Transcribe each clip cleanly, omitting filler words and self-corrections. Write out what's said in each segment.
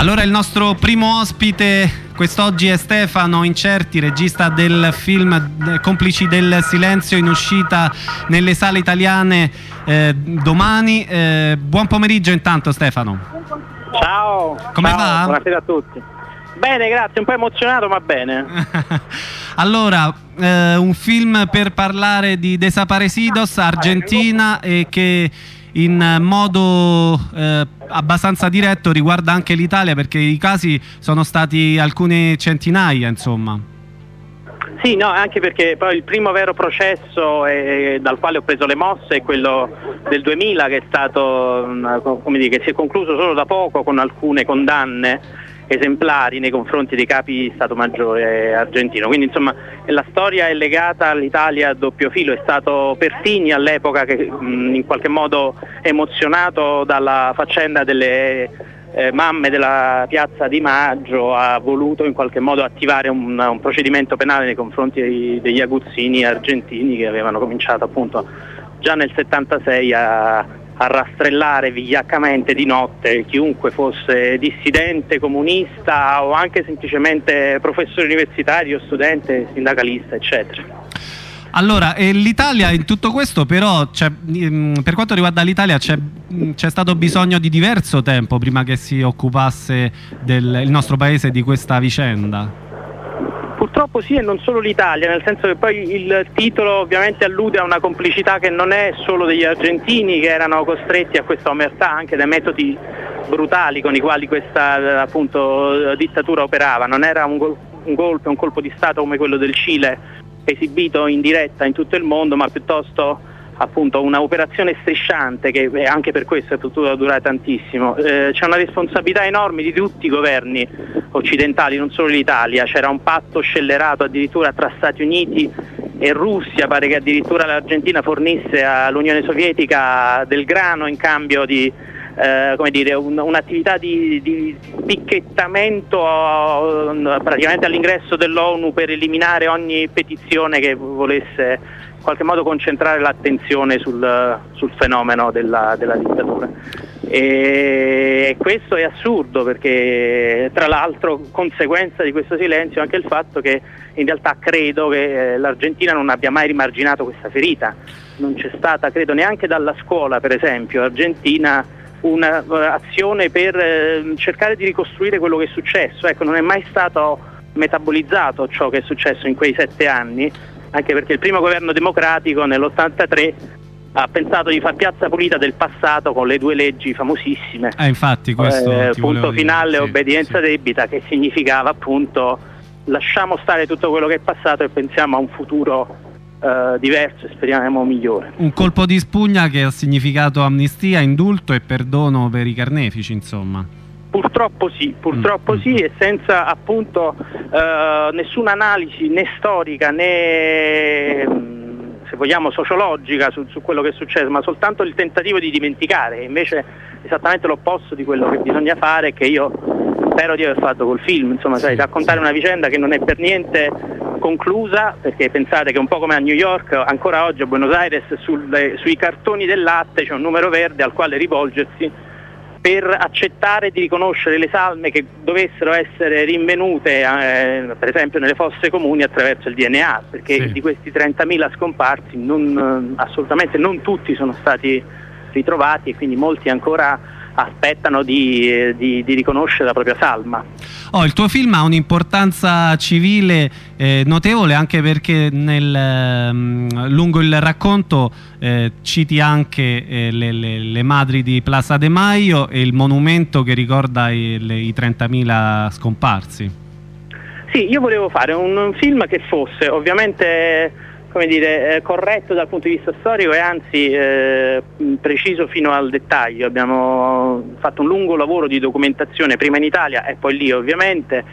Allora il nostro primo ospite quest'oggi è Stefano Incerti, regista del film Complici del Silenzio, in uscita nelle sale italiane domani. Buon pomeriggio intanto, Stefano. Ciao. Come ciao, va? Buonasera a tutti. Bene, grazie, un po' emozionato ma bene. Allora, un film per parlare di Desaparecidos, Argentina, e che in modo abbastanza diretto riguarda anche l'Italia, perché i casi sono stati alcune centinaia, insomma. Sì, no, anche perché poi il primo vero processo dal quale ho preso le mosse è quello del 2000, che è stato, come dire, che si è concluso solo da poco con alcune condanne esemplari nei confronti dei capi di Stato Maggiore argentino. Quindi insomma la storia è legata all'Italia a doppio filo. È stato Pertini all'epoca che in qualche modo emozionato dalla faccenda delle mamme della Piazza di Maggio ha voluto in qualche modo attivare un procedimento penale nei confronti degli aguzzini argentini, che avevano cominciato appunto già nel 76 a rastrellare vigliaccamente di notte chiunque fosse dissidente, comunista o anche semplicemente professore universitario, studente, sindacalista, eccetera. Allora, l'Italia in tutto questo però, per quanto riguarda l'Italia, c'è stato bisogno di diverso tempo prima che si occupasse il nostro paese di questa vicenda. Purtroppo sì, e non solo l'Italia, nel senso che poi il titolo ovviamente allude a una complicità che non è solo degli argentini, che erano costretti a questa omertà anche dai metodi brutali con i quali questa appunto dittatura operava. Non era un colpo di Stato come quello del Cile, esibito in diretta in tutto il mondo, ma piuttosto appunto una operazione strisciante che anche per questo è potuta durare tantissimo. C'è una responsabilità enorme di tutti i governi occidentali, non solo l'Italia. C'era un patto scellerato addirittura tra Stati Uniti e Russia, pare che addirittura l'Argentina fornisse all'Unione Sovietica del grano in cambio di come dire, un'attività di picchettamento praticamente all'ingresso dell'ONU per eliminare ogni petizione che volesse in qualche modo concentrare l'attenzione sul fenomeno della dittatura. E questo è assurdo, perché tra l'altro conseguenza di questo silenzio è anche il fatto che in realtà credo che l'Argentina non abbia mai rimarginato questa ferita. Non c'è stata, credo, neanche dalla scuola, per esempio, argentina un'azione per cercare di ricostruire quello che è successo. Ecco, non è mai stato metabolizzato ciò che è successo in quei 7 anni, anche perché il primo governo democratico nell'83 ha pensato di far piazza pulita del passato con le 2 leggi famosissime. Infatti questo punto finale, dire, obbedienza debita, che significava appunto lasciamo stare tutto quello che è passato e pensiamo a un futuro diverso e speriamo migliore. Un colpo di spugna che ha significato amnistia, indulto e perdono per i carnefici, insomma. Purtroppo sì, sì, e senza appunto nessuna analisi né storica né se vogliamo sociologica su quello che è successo, ma soltanto il tentativo di dimenticare, invece esattamente l'opposto di quello che bisogna fare, che io spero di aver fatto col film, insomma, sai, raccontare una vicenda che non è per niente conclusa, perché pensate che un po' come a New York, ancora oggi a Buenos Aires sui cartoni del latte c'è un numero verde al quale rivolgersi per accettare di riconoscere le salme che dovessero essere rinvenute per esempio nelle fosse comuni attraverso il DNA, perché di questi 30.000 scomparsi assolutamente non tutti sono stati ritrovati, e quindi molti ancora aspettano di riconoscere la propria salma. Il tuo film ha un'importanza civile notevole, anche perché lungo il racconto citi anche le madri di Plaza de Mayo e il monumento che ricorda i 30.000 scomparsi. Sì, io volevo fare un film che fosse ovviamente, come dire, corretto dal punto di vista storico e anzi preciso fino al dettaglio. Abbiamo fatto un lungo lavoro di documentazione prima in Italia e poi lì ovviamente.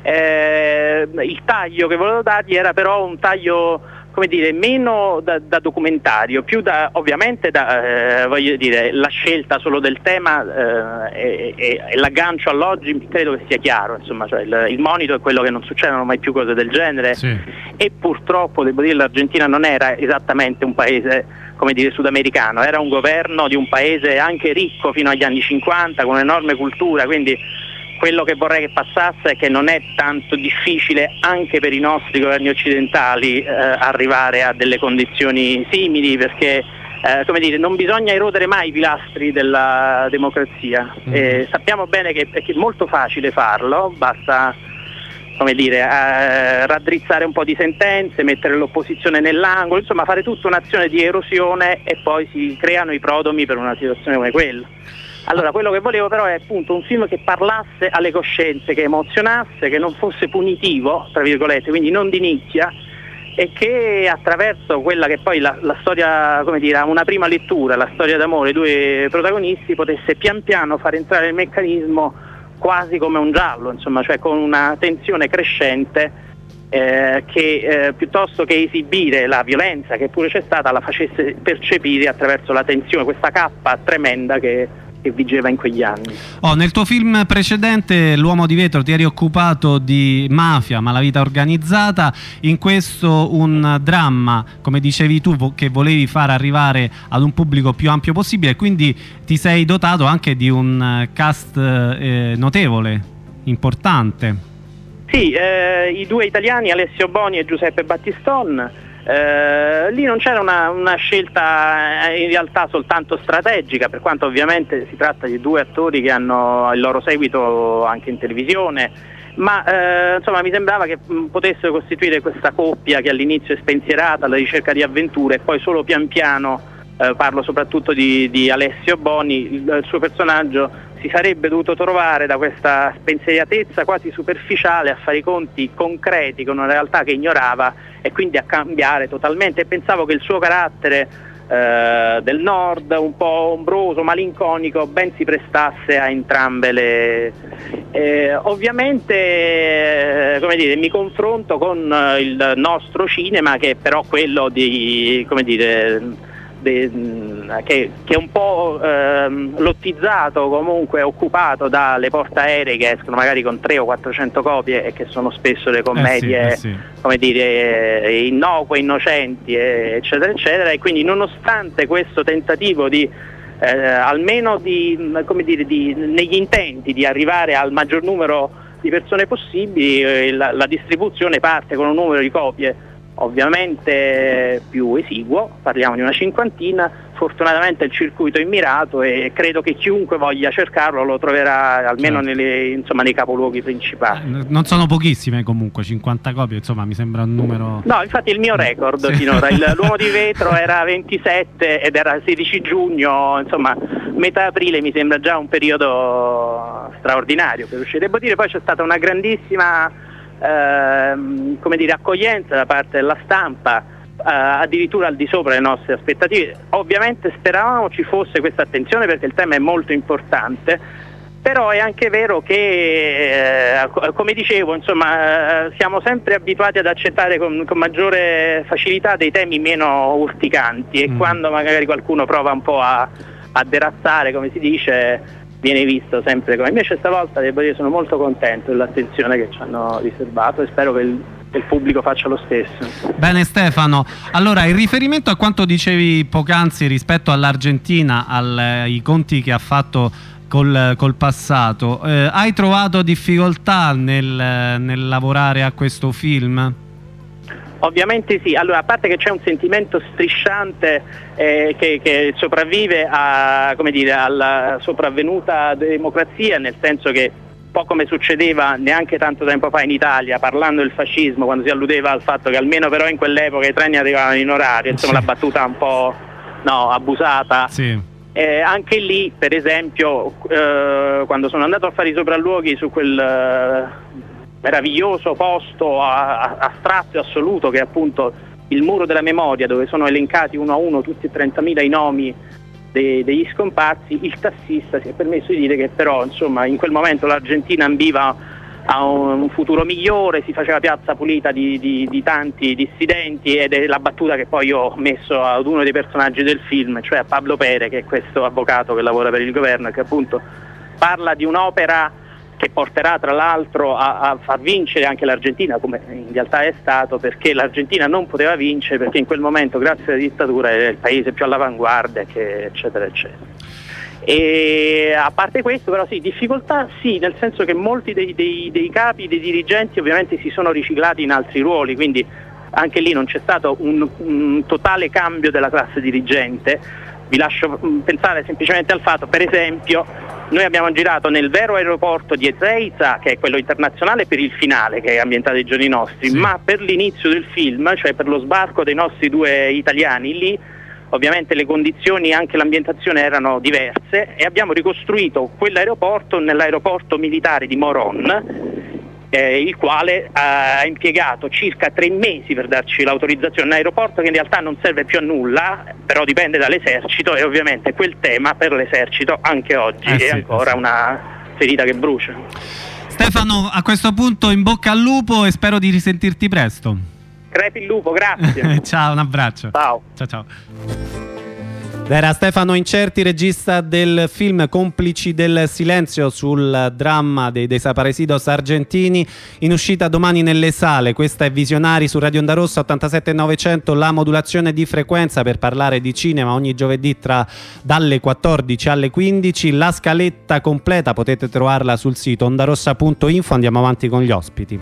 Il taglio che volevo dargli era però un taglio, come dire, meno da documentario, più ovviamente voglio dire, la scelta solo del tema e l'aggancio all'oggi credo che sia chiaro, insomma, cioè il monito è quello che non succedono mai più cose del genere. E purtroppo devo dire l'Argentina non era esattamente un paese, come dire, sudamericano, era un governo di un paese anche ricco fino agli anni 50 con un'enorme cultura, quindi quello che vorrei che passasse è che non è tanto difficile anche per i nostri governi occidentali arrivare a delle condizioni simili, perché come dire, non bisogna erodere mai i pilastri della democrazia. Sappiamo bene che è molto facile farlo, basta, come dire, raddrizzare un po' di sentenze, mettere l'opposizione nell'angolo, insomma fare tutta un'azione di erosione e poi si creano i prodromi per una situazione come quella. Allora, quello che volevo però è appunto un film che parlasse alle coscienze, che emozionasse, che non fosse punitivo, tra virgolette, quindi non di nicchia, e che attraverso quella che poi la storia, come dire, una prima lettura, la storia d'amore, i due protagonisti, potesse pian piano far entrare il meccanismo quasi come un giallo, insomma, cioè con una tensione crescente che piuttosto che esibire la violenza che pure c'è stata, la facesse percepire attraverso la tensione, questa cappa tremenda che vigeva in quegli anni. Nel tuo film precedente, L'uomo di vetro, ti eri occupato di mafia, malavita organizzata. In questo un dramma, come dicevi tu, che volevi far arrivare ad un pubblico più ampio possibile, quindi ti sei dotato anche di un cast notevole, importante. Sì, i due italiani, Alessio Boni e Giuseppe Battiston. Lì non c'era una scelta in realtà soltanto strategica, per quanto ovviamente si tratta di due attori che hanno il loro seguito anche in televisione, ma insomma mi sembrava che potessero costituire questa coppia che all'inizio è spensierata alla ricerca di avventure e poi solo pian piano, parlo soprattutto di Alessio Boni, il suo personaggio si sarebbe dovuto trovare da questa spensieratezza quasi superficiale a fare i conti concreti con una realtà che ignorava e quindi a cambiare totalmente. E pensavo che il suo carattere del nord, un po' ombroso, malinconico, ben si prestasse a entrambe le... ovviamente, come dire, mi confronto con il nostro cinema, che è però quello di, come dire, che è un po' lottizzato, comunque occupato dalle portaerei che escono magari con 300 o 400 copie e che sono spesso le commedie come dire, innocue, innocenti, eccetera eccetera, e quindi nonostante questo tentativo di almeno di, come dire, negli intenti di arrivare al maggior numero di persone possibili, la distribuzione parte con un numero di copie ovviamente più esiguo, parliamo di una cinquantina. Fortunatamente il circuito è mirato e credo che chiunque voglia cercarlo lo troverà almeno nei capoluoghi principali. Non sono pochissime comunque, 50 copie, insomma mi sembra un numero... No, infatti il mio record finora, l'uomo di vetro era 27 ed era 16 giugno, insomma metà aprile mi sembra già un periodo straordinario per uscire. Devo dire poi c'è stata una grandissima come dire, accoglienza da parte della stampa, addirittura al di sopra delle nostre aspettative. Ovviamente speravamo ci fosse questa attenzione perché il tema è molto importante, però è anche vero che come dicevo, insomma, siamo sempre abituati ad accettare con maggiore facilità dei temi meno urticanti e quando magari qualcuno prova un po' a derazzare, come si dice, viene visto sempre come. Invece stavolta devo dire sono molto contento dell'attenzione che ci hanno riservato e spero che il pubblico faccia lo stesso. Bene Stefano, allora in riferimento a quanto dicevi poc'anzi rispetto all'Argentina, ai conti che ha fatto col passato, hai trovato difficoltà nel lavorare a questo film? Ovviamente sì, allora a parte che c'è un sentimento strisciante che sopravvive come dire, alla sopravvenuta democrazia, nel senso che un po' come succedeva neanche tanto tempo fa in Italia, parlando del fascismo, quando si alludeva al fatto che almeno però in quell'epoca i treni arrivavano in orario, insomma la battuta un po' abusata. Sì. Anche lì, per esempio, quando sono andato a fare i sopralluoghi su quel meraviglioso posto astratto e assoluto che è appunto il muro della memoria, dove sono elencati uno a uno tutti e 30.000 i nomi degli scomparsi, il tassista si è permesso di dire che però insomma in quel momento l'Argentina ambiva a un futuro migliore, si faceva piazza pulita di tanti dissidenti, ed è la battuta che poi ho messo ad uno dei personaggi del film, cioè a Pablo Pere, che è questo avvocato che lavora per il governo e che appunto parla di un'opera che porterà tra l'altro a far vincere anche l'Argentina, come in realtà è stato, perché l'Argentina non poteva vincere perché in quel momento, grazie alla dittatura, era il paese più all'avanguardia, eccetera eccetera. E a parte questo, però sì, difficoltà sì, nel senso che molti dei capi, dei dirigenti ovviamente si sono riciclati in altri ruoli, quindi anche lì non c'è stato un totale cambio della classe dirigente. Vi lascio pensare semplicemente al fatto, per esempio, noi abbiamo girato nel vero aeroporto di Ezeiza, che è quello internazionale, per il finale, che è ambientato ai giorni nostri, ma per l'inizio del film, cioè per lo sbarco dei nostri 2 italiani lì, ovviamente le condizioni e anche l'ambientazione erano diverse e abbiamo ricostruito quell'aeroporto nell'aeroporto militare di Moron, il quale ha impiegato circa 3 mesi per darci l'autorizzazione. Un aeroporto che in realtà non serve più a nulla, però dipende dall'esercito, e ovviamente quel tema per l'esercito anche oggi è ancora una ferita che brucia. Stefano, a questo punto in bocca al lupo e spero di risentirti presto. Crepi il lupo, grazie. Ciao, un abbraccio. Ciao. Ciao, ciao. Era Stefano Incerti, regista del film Complici del silenzio sul dramma dei desaparecidos argentini, in uscita domani nelle sale. Questa è Visionari su Radio Onda Rossa 87.900, la modulazione di frequenza per parlare di cinema ogni giovedì dalle 14 alle 15. La scaletta completa potete trovarla sul sito ondarossa.info. Andiamo avanti con gli ospiti.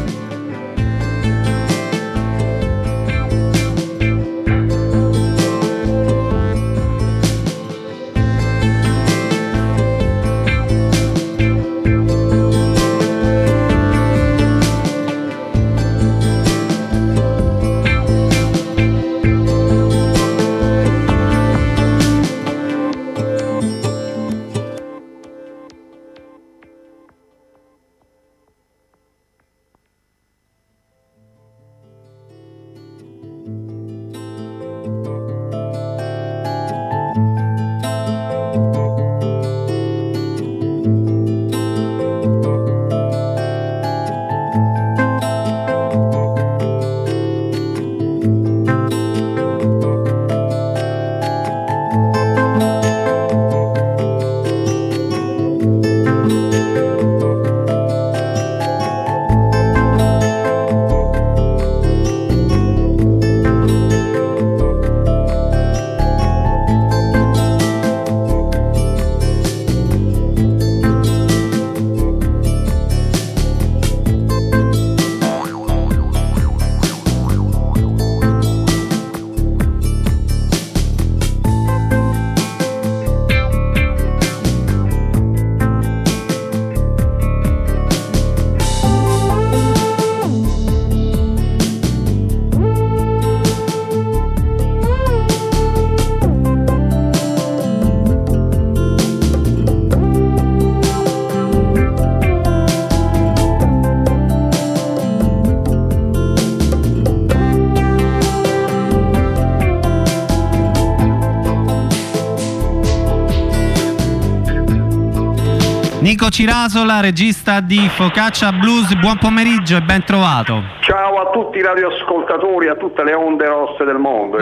Nico Cirasola, regista di Focaccia Blues, buon pomeriggio e ben trovato. Ciao a tutti i radioascoltatori, a tutte le onde rosse del mondo.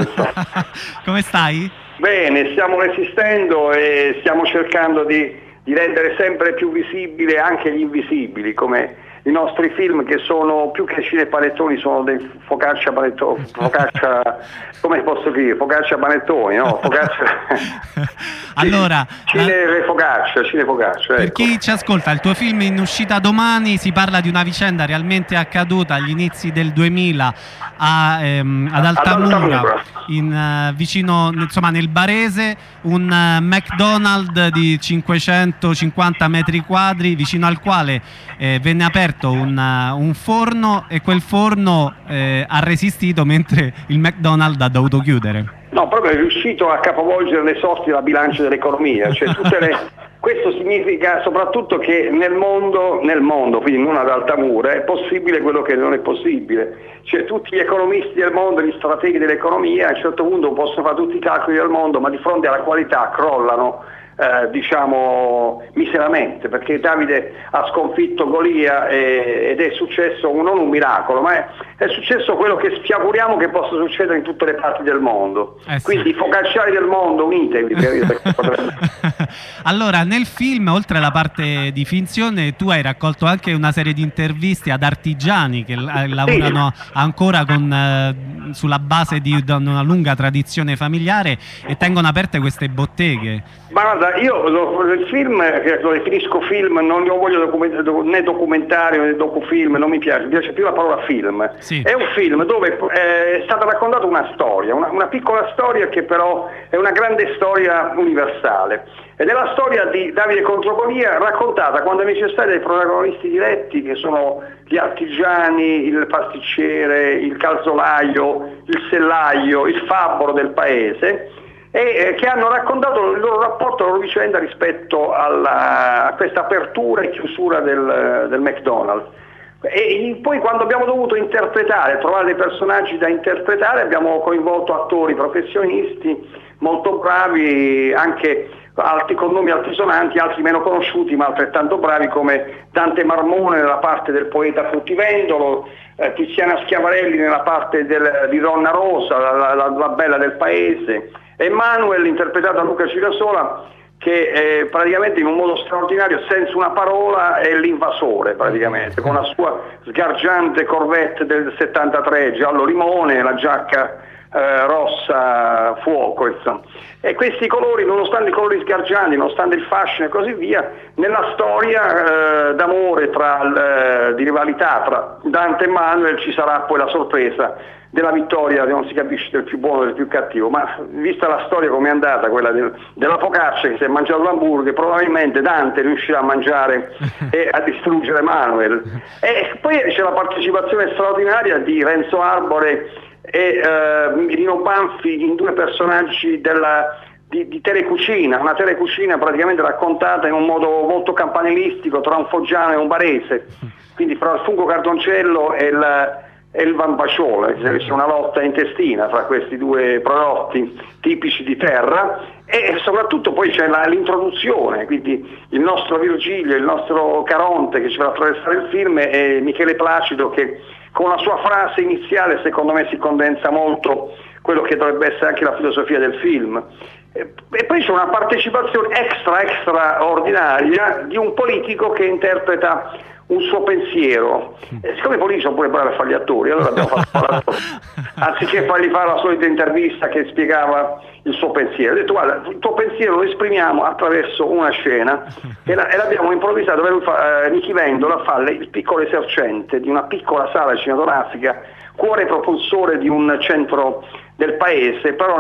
Come stai? Bene, stiamo resistendo e stiamo cercando di rendere sempre più visibile anche gli invisibili, come i nostri film, che sono più che cinepanettoni, sono dei focaccia panettoni, focaccia, come posso dire, focaccia panettoni, no? Focaccia. Allora, cinefocaccia, per ecco. chi ci ascolta, il tuo film in uscita domani, si parla di una vicenda realmente accaduta agli inizi del 2000 ad Altamura, vicino, insomma, nel Barese, un McDonald's di 550 metri quadri, vicino al quale venne aperto un forno, e quel forno ha resistito mentre il McDonald's ha dovuto chiudere. No, proprio è riuscito a capovolgere le sorti della bilancia dell'economia, cioè questo significa soprattutto che nel mondo, quindi non ad Altamura, è possibile quello che non è possibile. Cioè tutti gli economisti del mondo, gli strateghi dell'economia, a un certo punto possono fare tutti i calcoli del mondo, ma di fronte alla qualità crollano, diciamo, miseramente, perché Davide ha sconfitto Golia ed è successo non un miracolo, ma è successo quello che ci auguriamo che possa succedere in tutte le parti del mondo. Sì. Quindi i focacciari del mondo, unitevi. Allora, nel film, oltre alla parte di finzione, tu hai raccolto anche una serie di interviste ad artigiani che lavorano ancora sulla base di una lunga tradizione familiare e tengono aperte queste botteghe. Ma guarda, il film, che lo definisco film, non lo voglio né documentario né docufilm, non mi piace più la parola film. Sì. È un film dove è stata raccontata una storia, una piccola storia che però è una grande storia universale. Ed è la storia di Davide contro Golia, raccontata quando è necessaria dai protagonisti diretti, che sono gli artigiani, il pasticciere, il calzolaio, il sellaio, il fabbro del paese, e che hanno raccontato il loro rapporto, la loro vicenda rispetto a questa apertura e chiusura del McDonald's. E poi quando abbiamo dovuto trovare dei personaggi da interpretare, abbiamo coinvolto attori professionisti molto bravi, anche con nomi altisonanti, altri meno conosciuti ma altrettanto bravi, come Dante Marmone nella parte del poeta fruttivendolo, Tiziana Schiavarelli nella parte di Donna Rosa, la bella del paese, Emanuel interpretato da Luca Cirasola, che praticamente in un modo straordinario, senza una parola, è l'invasore praticamente, con la sua sgargiante Corvette del 73 giallo limone, la giacca rossa fuoco, insomma. E questi colori, nonostante i colori sgargianti, nonostante il fascino e così via, nella storia d'amore di rivalità tra Dante e Manuel ci sarà poi la sorpresa della vittoria, non si capisce del più buono o del più cattivo, ma vista la storia come è andata, quella della focaccia che si è mangiato l'hamburger, probabilmente Dante riuscirà a mangiare e a distruggere Manuel. E poi c'è la partecipazione straordinaria di Renzo Arbore e Rino Banfi in due personaggi di telecucina, una telecucina praticamente raccontata in un modo molto campanilistico tra un foggiano e un barese, quindi fra il fungo cardoncello e il vambaciolo, c'è una lotta intestina fra questi due prodotti tipici di terra, e soprattutto poi c'è l'introduzione, quindi il nostro Virgilio, il nostro Caronte che ci fa attraversare il film, e Michele Placido che con la sua frase iniziale secondo me si condensa molto quello che dovrebbe essere anche la filosofia del film. E poi c'è una partecipazione extraordinaria di un politico che interpreta un suo pensiero. Siccome i politici sono pure bravi a fare gli attori, allora abbiamo fatto anziché fargli fare la solita intervista che spiegava il suo pensiero, ho detto: guarda, il tuo pensiero lo esprimiamo attraverso una scena, e l'abbiamo improvvisato per Nichi Vendola fa il piccolo esercente di una piccola sala cinematografica, cuore propulsore di un centro del paese, però